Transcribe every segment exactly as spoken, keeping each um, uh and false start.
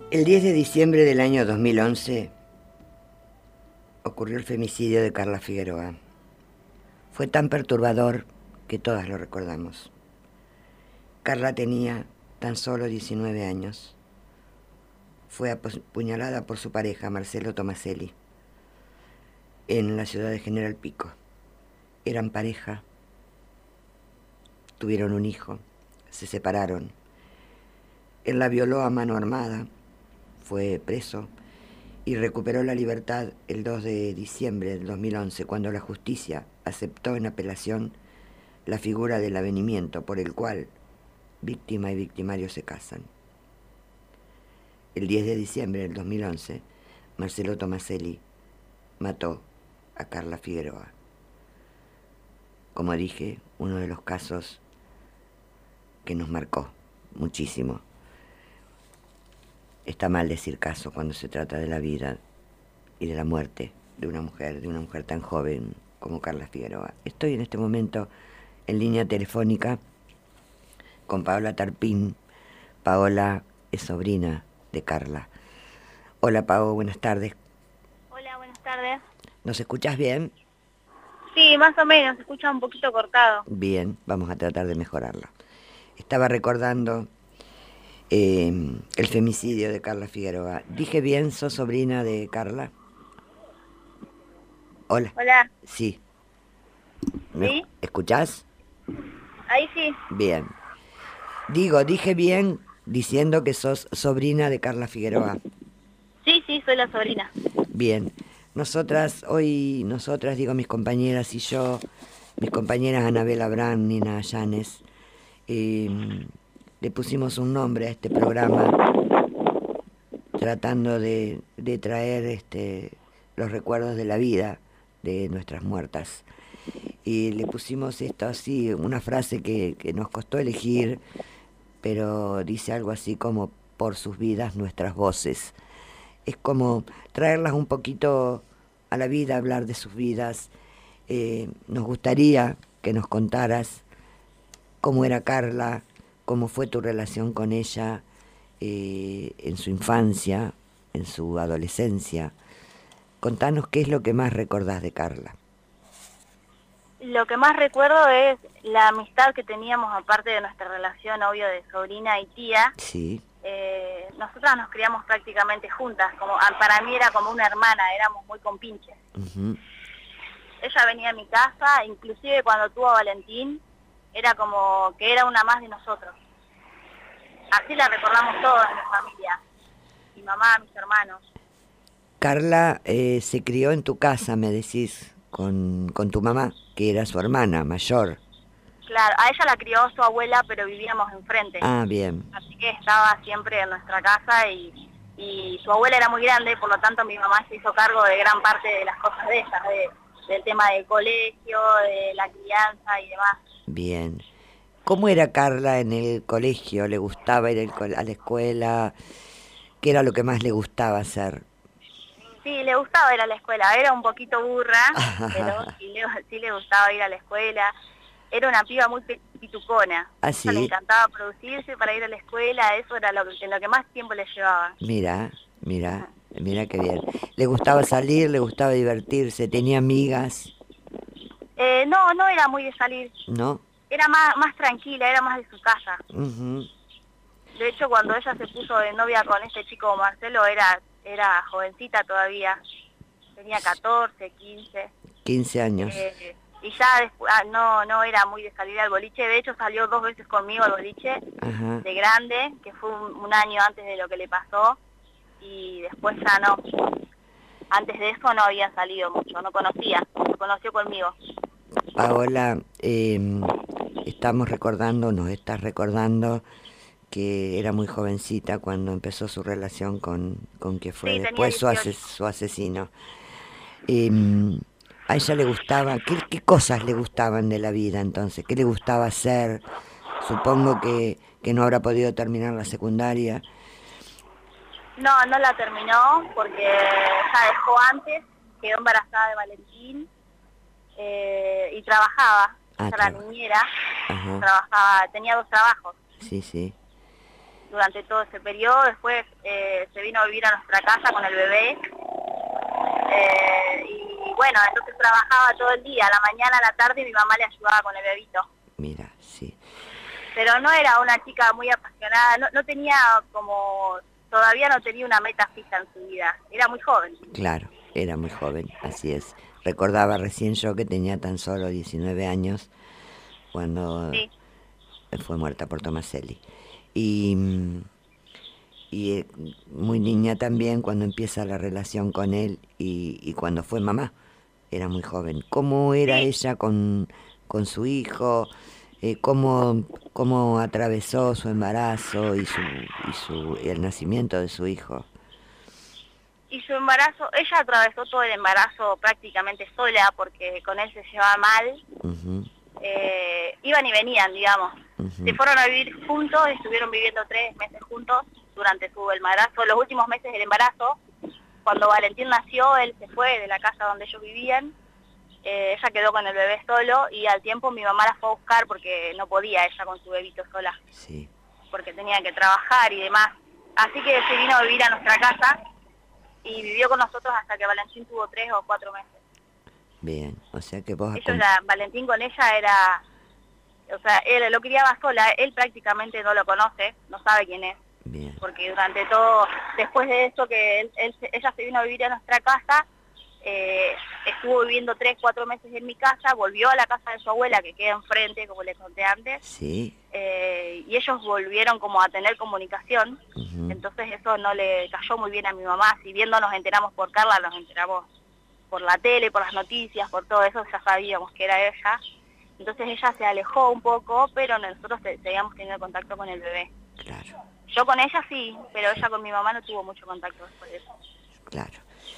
El diez de diciembre del año dos mil once ocurrió el femicidio de Carla Figueroa. Fue tan perturbador que todas lo recordamos. Carla tenía tan solo diecinueve años. Fue apuñalada por su pareja, Marcelo Tomaselli, en la ciudad de General Pico. Eran pareja, tuvieron un hijo, se separaron. Él la violó a mano armada, fue preso y recuperó la libertad el dos de diciembre del dos mil once, cuando la justicia aceptó en apelación la figura del avenimiento por el cual víctima y victimario se casan. El diez de diciembre del dos mil once, Marcelo Tomaselli mató a Carla Figueroa. Como dije, uno de los casos que nos marcó muchísimo. Está mal decir caso cuando se trata de la vida y de la muerte de una mujer, de una mujer tan joven como Carla Figueroa. Estoy en este momento en línea telefónica con Paola Tarpín. Paola es sobrina de Carla. Hola, Pao, buenas tardes. Hola, buenas tardes. ¿Nos escuchas bien? Sí, más o menos, se escucha un poquito cortado. Bien, vamos a tratar de mejorarlo. Estaba recordando eh, el femicidio de Carla Figueroa. ¿Dije bien, sos sobrina de Carla? Hola. Hola. Sí. ¿Me ¿Sí? escuchás? Ahí sí. Bien. Digo, dije bien diciendo que sos sobrina de Carla Figueroa. Sí, sí, soy la sobrina. Bien. Nosotras, hoy, nosotras, digo, mis compañeras y yo, mis compañeras Anabela Brand, Nina Llanes, eh, le pusimos un nombre a este programa tratando de, de traer este, los recuerdos de la vida de nuestras muertas. Y le pusimos esto así, una frase que, que nos costó elegir, pero dice algo así como: por sus vidas, nuestras voces. Es como traerlas un poquito a la vida, hablar de sus vidas. Eh, nos gustaría que nos contaras cómo era Carla, cómo fue tu relación con ella eh, en su infancia, en su adolescencia. Contanos qué es lo que más recordás de Carla. Lo que más recuerdo es la amistad que teníamos, aparte de nuestra relación, obvio, de sobrina y tía. Sí. Eh, nosotras nos criamos prácticamente juntas, como para mí era como una hermana, éramos muy compinches. Uh-huh. Ella venía a mi casa, inclusive cuando tuvo a Valentín, era como que era una más de nosotros. Así la recordamos todos en mi familia, mi mamá, mis hermanos. Carla eh, se crió en tu casa, me decís, con, con tu mamá, que era su hermana mayor. Claro, a ella la crió su abuela, pero vivíamos enfrente. Ah, bien. Así que estaba siempre en nuestra casa y, y su abuela era muy grande, por lo tanto mi mamá se hizo cargo de gran parte de las cosas de ella, de, del tema del colegio, de la crianza y demás. Bien. ¿Cómo era Carla en el colegio? ¿Le gustaba ir a la escuela? ¿Qué era lo que más le gustaba hacer? Sí, le gustaba ir a la escuela, era un poquito burra, pero sí le, sí le gustaba ir a la escuela. Era una piba muy pitucona. ¿Ah, A ella le sí? encantaba producirse para ir a la escuela, eso era lo que, lo que más tiempo le llevaba. Mira, mira, mira qué bien. ¿Le gustaba salir, le gustaba divertirse, tenía amigas? Eh, no, no era muy de salir. ¿No? Era más, más tranquila, era más de su casa. Uh-huh. De hecho, cuando ella se puso de novia con este chico Marcelo, era, era jovencita todavía. Tenía catorce, quince. quince años. Eh, y ya después, ah, no, no era muy de salir al boliche. De hecho, salió dos veces conmigo al boliche, Ajá. de grande, que fue un, un año antes de lo que le pasó. Y después ya no. Antes de eso no habían salido mucho, no conocía. Se conoció conmigo. Paola, eh, estamos recordando, nos estás recordando que era muy jovencita cuando empezó su relación con, con que fue Sí, después su, tenía ases, su asesino. Eh, a ella le gustaba, ¿qué, ¿qué cosas le gustaban de la vida entonces? ¿Qué le gustaba hacer? Supongo que, que no habrá podido terminar la secundaria. No, no la terminó porque ya dejó antes, quedó embarazada de Valentín eh, y trabajaba. Ah, Ella era traba. niñera, Ajá. trabajaba, tenía dos trabajos. Sí, sí. durante todo ese periodo. Después eh, se vino a vivir a nuestra casa con el bebé. Eh, y bueno, entonces trabajaba todo el día, a la mañana, a la tarde, y mi mamá le ayudaba con el bebito. Mira, sí. Pero no era una chica muy apasionada, no, no tenía como, todavía no tenía una meta fija en su vida, era muy joven. Claro, era muy joven, así es. Recordaba recién yo que tenía tan solo diecinueve años cuando Sí. fue muerta por Tomaselli. Y, y eh, muy niña también cuando empieza la relación con él y, y cuando fue mamá, era muy joven. ¿Cómo era Sí. ella con, con su hijo? Eh, ¿cómo, ¿Cómo atravesó su embarazo y, su, y su, el nacimiento de su hijo? Y su embarazo, ella atravesó todo el embarazo prácticamente sola porque con él se llevaba mal. Uh-huh. Eh, iban y venían, digamos. Uh-huh. Se fueron a vivir juntos, estuvieron viviendo tres meses juntos durante su embarazo, los últimos meses del embarazo. Cuando Valentín nació, él se fue de la casa donde ellos vivían. Eh, ella quedó con el bebé solo y al tiempo mi mamá la fue a buscar porque no podía ella con su bebito sola. Sí. Porque tenía que trabajar y demás. Así que se vino a vivir a nuestra casa y vivió con nosotros hasta que Valentín tuvo tres o cuatro meses. Bien, o sea que vos... Ellos era, Valentín con ella era, o sea, él lo criaba sola, él prácticamente no lo conoce, no sabe quién es. Bien. Porque durante todo, después de esto que él, él, ella se vino a vivir a nuestra casa, eh, estuvo viviendo tres, cuatro meses en mi casa, volvió a la casa de su abuela que queda enfrente, como le conté antes. Sí. Eh, y ellos volvieron como a tener comunicación, uh-huh. Entonces eso no le cayó muy bien a mi mamá. Si bien no nos enteramos por Carla, nos enteramos por la tele, por las noticias, por todo eso, ya sabíamos que era ella. Entonces ella se alejó un poco, pero nosotros seguíamos teniendo contacto con el bebé. Claro. Yo con ella sí, pero ella con mi mamá no tuvo mucho contacto después de eso. Claro.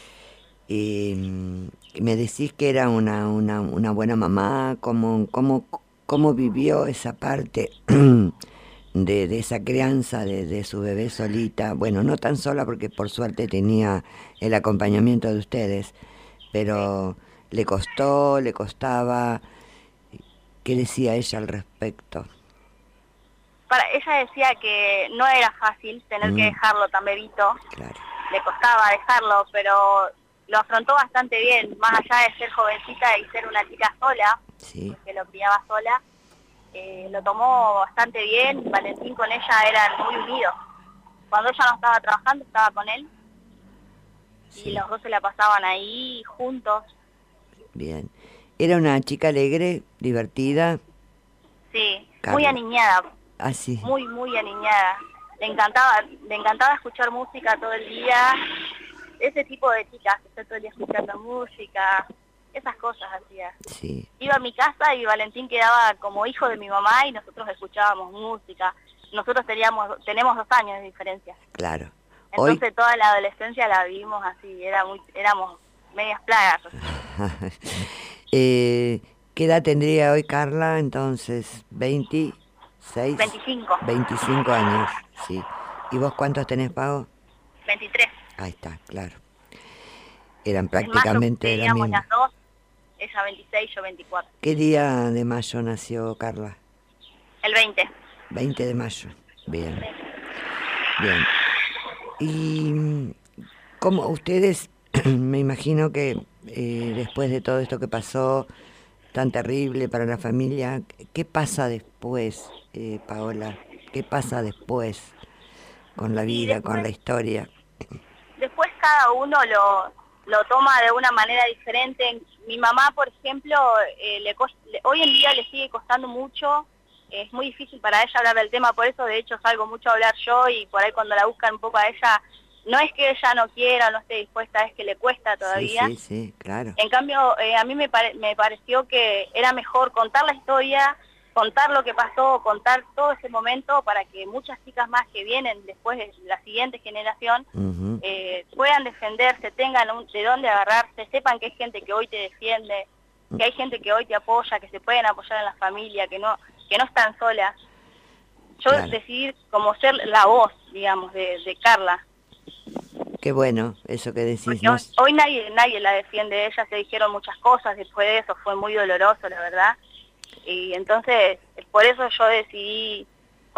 Eh, me decís que era una, una, una buena mamá, ¿cómo, cómo, cómo vivió esa parte de, de esa crianza de, de su bebé solita? Bueno, no tan sola porque por suerte tenía el acompañamiento de ustedes, pero sí. ¿Le costó, le costaba? ¿Qué decía ella al respecto? Para ella decía que no era fácil tener mm. que dejarlo tan bebito. Claro. Le costaba dejarlo, pero lo afrontó bastante bien, más allá de ser jovencita y ser una chica sola, sí. Que lo criaba sola, eh, lo tomó bastante bien. Valentín con ella eran muy unidos. Cuando ella no estaba trabajando, estaba con él, sí. Y los dos se la pasaban ahí juntos. Bien. ¿Era una chica alegre, divertida? Sí, Carla. Muy aniñada. Ah, sí. Muy, muy aniñada. Le encantaba, le encantaba escuchar música todo el día. Ese tipo de chicas que está todo el día escuchando música, esas cosas hacía. Sí. Iba a mi casa y Valentín quedaba como hijo de mi mamá y nosotros escuchábamos música. Nosotros teníamos, tenemos dos años de diferencia. Claro. Entonces Hoy... toda la adolescencia la vivimos así, era muy, éramos medias plagas. eh, ¿Qué edad tendría hoy Carla entonces? ¿veintiséis? veinticinco. veinticinco años, sí. ¿Y vos cuántos tenés, Pau? veintitrés. Ahí está, claro. Eran prácticamente de la misma. las dos, ella veintiséis, yo veinticuatro. ¿Qué día de mayo nació Carla? El veinte. veinte de mayo, bien. Bien. Y como ustedes, me imagino que eh, después de todo esto que pasó, tan terrible para la familia, ¿qué pasa después, eh, Paola? ¿Qué pasa después con la vida, después, con la historia? Después cada uno lo, lo toma de una manera diferente. Mi mamá, por ejemplo, eh, le, le, hoy en día le sigue costando mucho. Es muy difícil para ella hablar del tema, por eso de hecho salgo mucho a hablar yo y por ahí cuando la buscan un poco a ella, no es que ella no quiera, no esté dispuesta, es que le cuesta todavía. Sí, sí, sí, claro. En cambio, eh, a mí me, pare me pareció que era mejor contar la historia, contar lo que pasó, contar todo ese momento para que muchas chicas más que vienen después de la siguiente generación uh-huh. eh, puedan defenderse, tengan un, de dónde agarrarse, sepan que hay gente que hoy te defiende, que hay gente que hoy te apoya, que se pueden apoyar en la familia, que no que no están solas. Yo claro. decidí como ser la voz, digamos, de, de Carla. Qué bueno eso que decís. Hoy, hoy nadie nadie la defiende, ella se dijeron muchas cosas después de eso, fue muy doloroso, la verdad. Y entonces, por eso yo decidí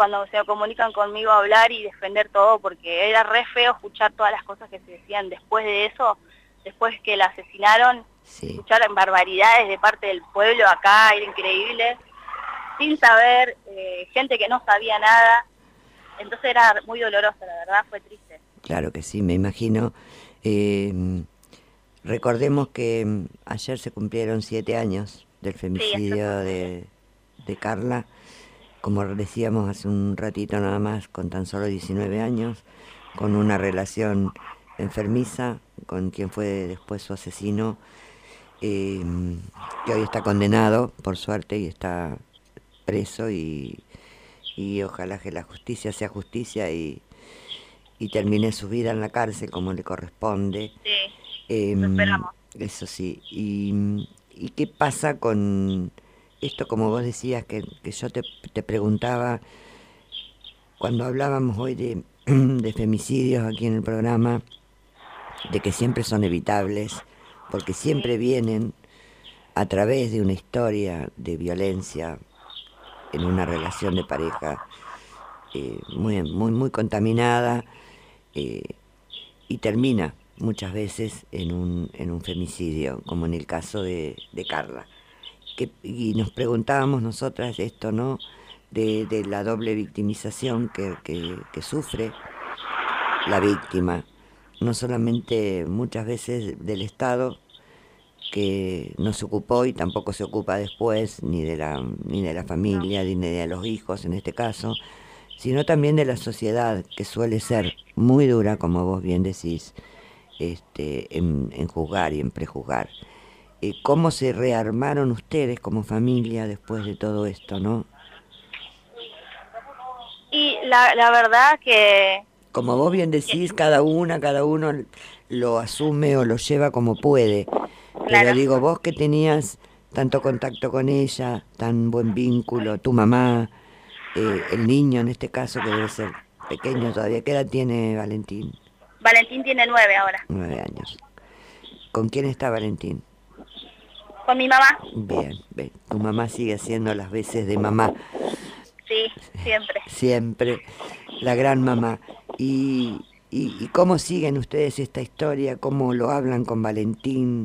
cuando se comunican conmigo a hablar y defender todo, porque era re feo escuchar todas las cosas que se decían después de eso, después que la asesinaron, Sí. escuchar barbaridades de parte del pueblo acá, era increíble, sin saber, eh, gente que no sabía nada, entonces era muy doloroso, la verdad, fue triste. Claro que sí, me imagino. Eh, recordemos que mm, ayer se cumplieron siete años del femicidio de, de Carla, como decíamos hace un ratito nada más, con tan solo diecinueve años, con una relación enfermiza con quien fue después su asesino, eh, que hoy está condenado, por suerte, y está preso, y, y ojalá que la justicia sea justicia y, y termine su vida en la cárcel como le corresponde. Sí, Eh, lo esperamos. Eso sí. Y, ¿y qué pasa con esto, como vos decías, que, que yo te, te preguntaba cuando hablábamos hoy de, de femicidios aquí en el programa, de que siempre son evitables, porque siempre vienen a través de una historia de violencia en una relación de pareja eh, muy, muy, muy contaminada, eh, y termina muchas veces en un, en un femicidio, como en el caso de, de Carla. Que, y nos preguntábamos nosotras esto, ¿no? De, de la doble victimización que, que, que sufre la víctima, no solamente muchas veces del Estado, que no se ocupó y tampoco se ocupa después, ni de la, ni de la familia, ni de los hijos en este caso, sino también de la sociedad, que suele ser muy dura, como vos bien decís, este, en, en juzgar y en prejuzgar. Eh, ¿Cómo se rearmaron ustedes como familia después de todo esto, no? Y la, la verdad que... Como vos bien decís, cada una, cada uno lo asume o lo lleva como puede. Pero Claro. digo, vos que tenías tanto contacto con ella, tan buen vínculo, tu mamá, eh, el niño en este caso, que debe ser pequeño todavía. ¿Qué edad tiene Valentín? Valentín tiene nueve ahora. Nueve años. ¿Con quién está Valentín? Con mi mamá. Bien, bien. Tu mamá sigue haciendo las veces de mamá. Sí, siempre. Siempre, la gran mamá. ¿Y, y, y cómo siguen ustedes esta historia? ¿Cómo lo hablan con Valentín?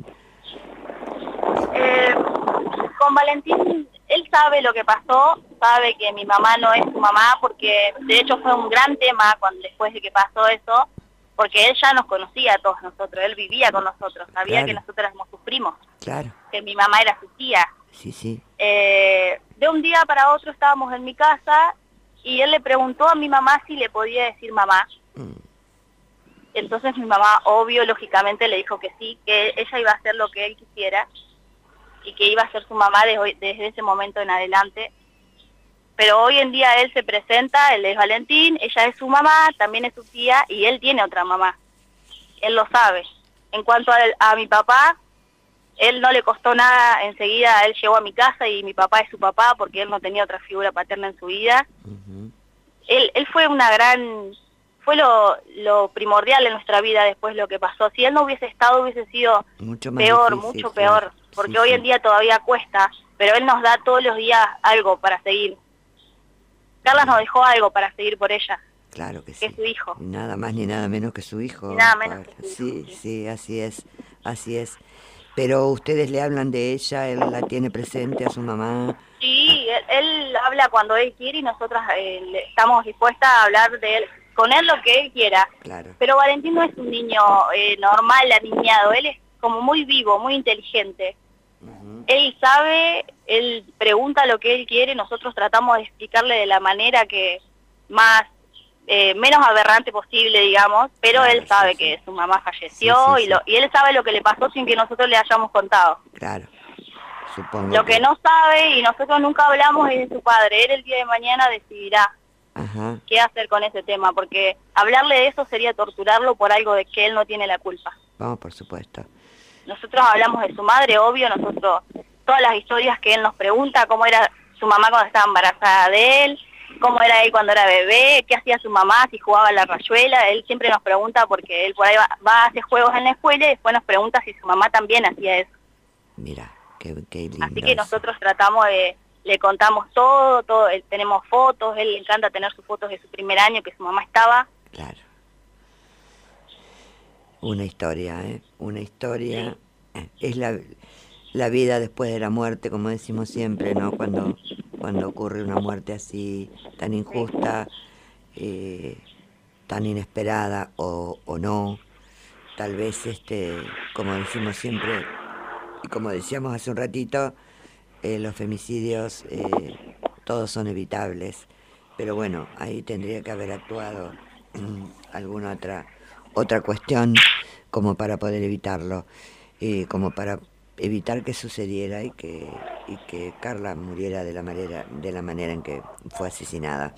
Eh, con Valentín, él sabe lo que pasó, sabe que mi mamá no es su mamá, porque de hecho fue un gran tema cuando, después de que pasó eso, porque él ya nos conocía a todos nosotros, él vivía con nosotros, sabía Claro. que nosotros éramos sus primos, Claro, que mi mamá era su tía. sí, sí. Eh, de un día para otro estábamos en mi casa y él le preguntó a mi mamá si le podía decir mamá. Mm, Entonces mi mamá, obvio, lógicamente le dijo que sí, que ella iba a hacer lo que él quisiera y que iba a ser su mamá desde, hoy- desde ese momento en adelante. Pero hoy en día él se presenta, él es Valentín, ella es su mamá, también es su tía y él tiene otra mamá. Él lo sabe. En cuanto a, a mi papá, él no le costó nada, enseguida él llegó a mi casa y mi papá es su papá porque él no tenía otra figura paterna en su vida. ujú. Él, él fue una gran, fue lo, lo primordial en nuestra vida después de lo que pasó. Si él no hubiese estado hubiese sido Mucho más peor, difícil, mucho claro. peor, porque Sí, hoy sí. en día todavía cuesta, pero él nos da todos los días algo para seguir. Carla nos dejó algo para seguir por ella, Claro que que sí. es su hijo. Nada más ni nada menos que su hijo. Ni nada menos Pablo. que su Sí, hijo, sí. sí, así es, así es. Pero ustedes le hablan de ella, él la tiene presente a su mamá. Sí, él, él habla cuando él quiere y nosotras eh, le- estamos dispuestas a hablar de él, con él lo que él quiera. Claro, Pero Valentín no es un niño eh, normal, aniñado, él es como muy vivo, muy inteligente. ujú, Él sabe, él pregunta lo que él quiere, nosotros tratamos de explicarle de la manera que más, eh, menos aberrante posible, digamos, pero Claro, él sabe sí, sí. que su mamá falleció Sí, sí, y, sí. lo, y él sabe lo que le pasó sin que nosotros le hayamos contado. claro. Supongo Lo que no sabe y nosotros nunca hablamos es de su padre, él el día de mañana decidirá Ajá, qué hacer con ese tema, porque hablarle de eso sería torturarlo por algo de que él no tiene la culpa. vamos, por supuesto. Nosotros hablamos de su madre, obvio, nosotros, todas las historias que él nos pregunta, cómo era su mamá cuando estaba embarazada de él, cómo era él cuando era bebé, qué hacía su mamá, si jugaba a la rayuela, él siempre nos pregunta porque él por ahí va, va a hacer juegos en la escuela y después nos pregunta si su mamá también hacía eso. Mira, qué, qué lindo. Así que eso. nosotros tratamos de, le contamos todo, todo, él- tenemos fotos, él le encanta tener sus fotos de su primer año que su mamá estaba. Claro. Una historia, ¿eh? Una historia. eh, Es la, la vida después de la muerte, como decimos siempre, ¿no? Cuando, cuando ocurre una muerte así tan Sí, injusta, eh, tan inesperada o, o no. Tal vez, este, como decimos siempre, y como decíamos hace un ratito, eh, los femicidios eh, todos son evitables. Pero bueno, ahí tendría que haber actuado mm, alguna otra, otra cuestión como para poder evitarlo, eh, como para evitar que sucediera y que, y que Carla muriera de la manera, de la manera en que fue asesinada.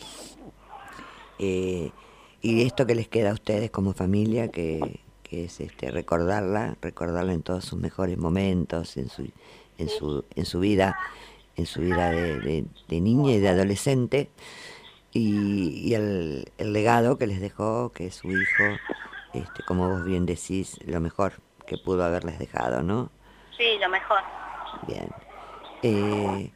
Eh, y esto que les queda a ustedes como familia, que, que es este recordarla, recordarla en todos sus mejores momentos, en su, en sí. su, en su vida, en su vida de, de- de niña y de adolescente, y, y el, el legado que les dejó, que es su hijo, este, como vos bien decís, lo mejor que pudo haberles dejado, ¿no? Sí, lo mejor. Bien. Eh,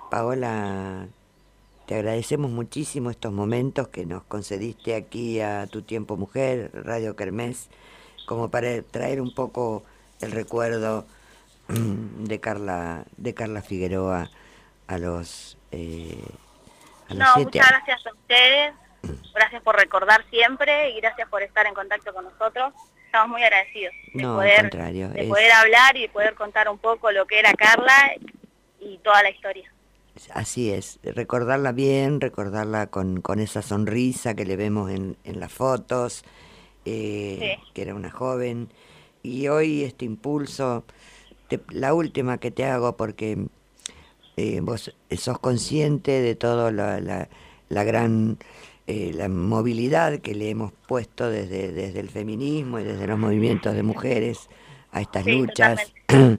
Paola, te agradecemos muchísimo estos momentos que nos concediste aquí a Tu Tiempo Mujer, Radio Kermés, como para traer un poco el recuerdo de Carla, de Carla Figueroa a los, eh, a los No, siete muchas años. gracias a ustedes, gracias por recordar siempre y gracias por estar en contacto con nosotros. Estamos muy agradecidos de No, al poder, contrario, de es poder hablar y de poder contar un poco lo que era Carla y toda la historia. así es, recordarla bien, recordarla con, con esa sonrisa que le vemos en, en las fotos, Sí, eh, que era una joven, y hoy este impulso, te- la última que te hago porque eh, vos sos consciente de toda la, la, la gran eh, la movilidad que le hemos puesto desde, desde el feminismo y desde los movimientos de mujeres a estas sí, luchas. totalmente.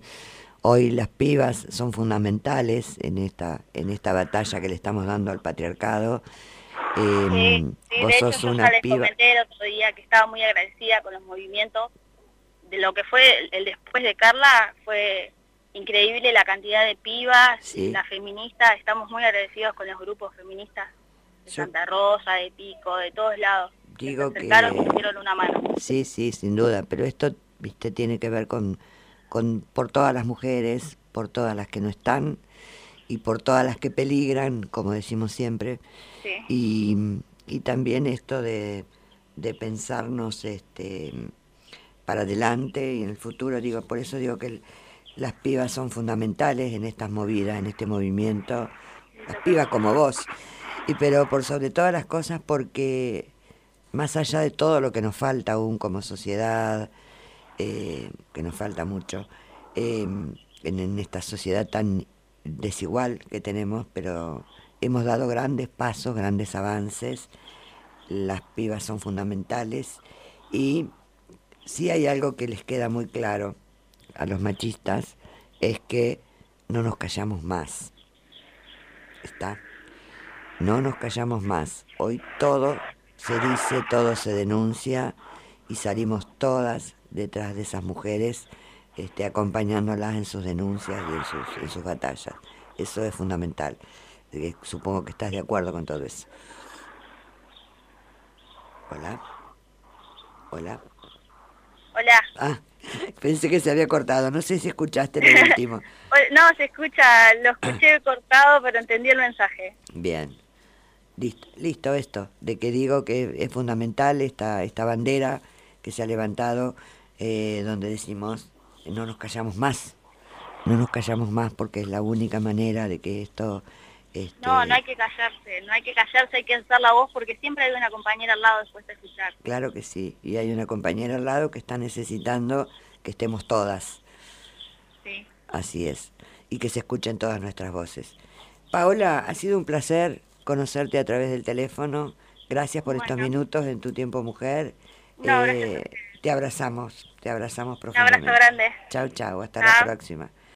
Hoy las pibas son fundamentales en esta, en esta batalla que le estamos dando al patriarcado. Sí, Eh, sí, vos de hecho sos yo una ya les piba, comenté el otro día que estaba muy agradecida con los movimientos de lo que fue el, el después de Carla, fue increíble la cantidad de pibas, sí. las feministas, estamos muy agradecidos con los grupos feministas de Yo Santa Rosa, de Pico, de todos lados, que se digo acercaron y nos que dieron una mano. sí, sí, sin duda, pero esto, viste, tiene que ver con, con por todas las mujeres, por todas las que no están y por todas las que peligran, como decimos siempre, Sí, y, y también esto de, de pensarnos este, para adelante y en el futuro, digo, por eso digo que el- las pibas son fundamentales en estas movidas, en este movimiento, sí, las pibas totalmente. como vos, y pero por sobre todas las cosas porque más allá de todo lo que nos falta aún como sociedad, eh, que nos falta mucho, eh, en, en esta sociedad tan desigual que tenemos, pero hemos dado grandes pasos, grandes avances, las pibas son fundamentales y si hay algo que les queda muy claro a los machistas es que no nos callamos más, ¿está? No nos callamos más. Hoy todo se dice, todo se denuncia y salimos todas detrás de esas mujeres, este, acompañándolas en sus denuncias y en sus, en sus batallas. Eso es fundamental. Eh, supongo que estás de acuerdo con todo eso. Hola, hola. Hola. Ah, pensé que se había cortado. No sé si escuchaste lo último. Hol- No, se escucha, lo escuché cortado, pero entendí el mensaje. Bien. Listo, listo esto, de que digo que es fundamental esta, esta bandera que se ha levantado, eh, donde decimos no nos callamos más, no nos callamos más porque es la única manera de que esto, No, no este, hay que callarse, no hay que callarse, hay que alzar la voz porque siempre hay una compañera al lado después de escuchar. claro que sí, y hay una compañera al lado que está necesitando que estemos todas, Sí. así es, y que se escuchen todas nuestras voces. Paola, ha sido un placer conocerte a través del teléfono. Gracias por estos Bueno, minutos en Tu Tiempo Mujer. no, gracias a Eh, ustedes. te abrazamos, te abrazamos Un abrazo profundamente. grande. Chau, chau, hasta la Chao. próxima.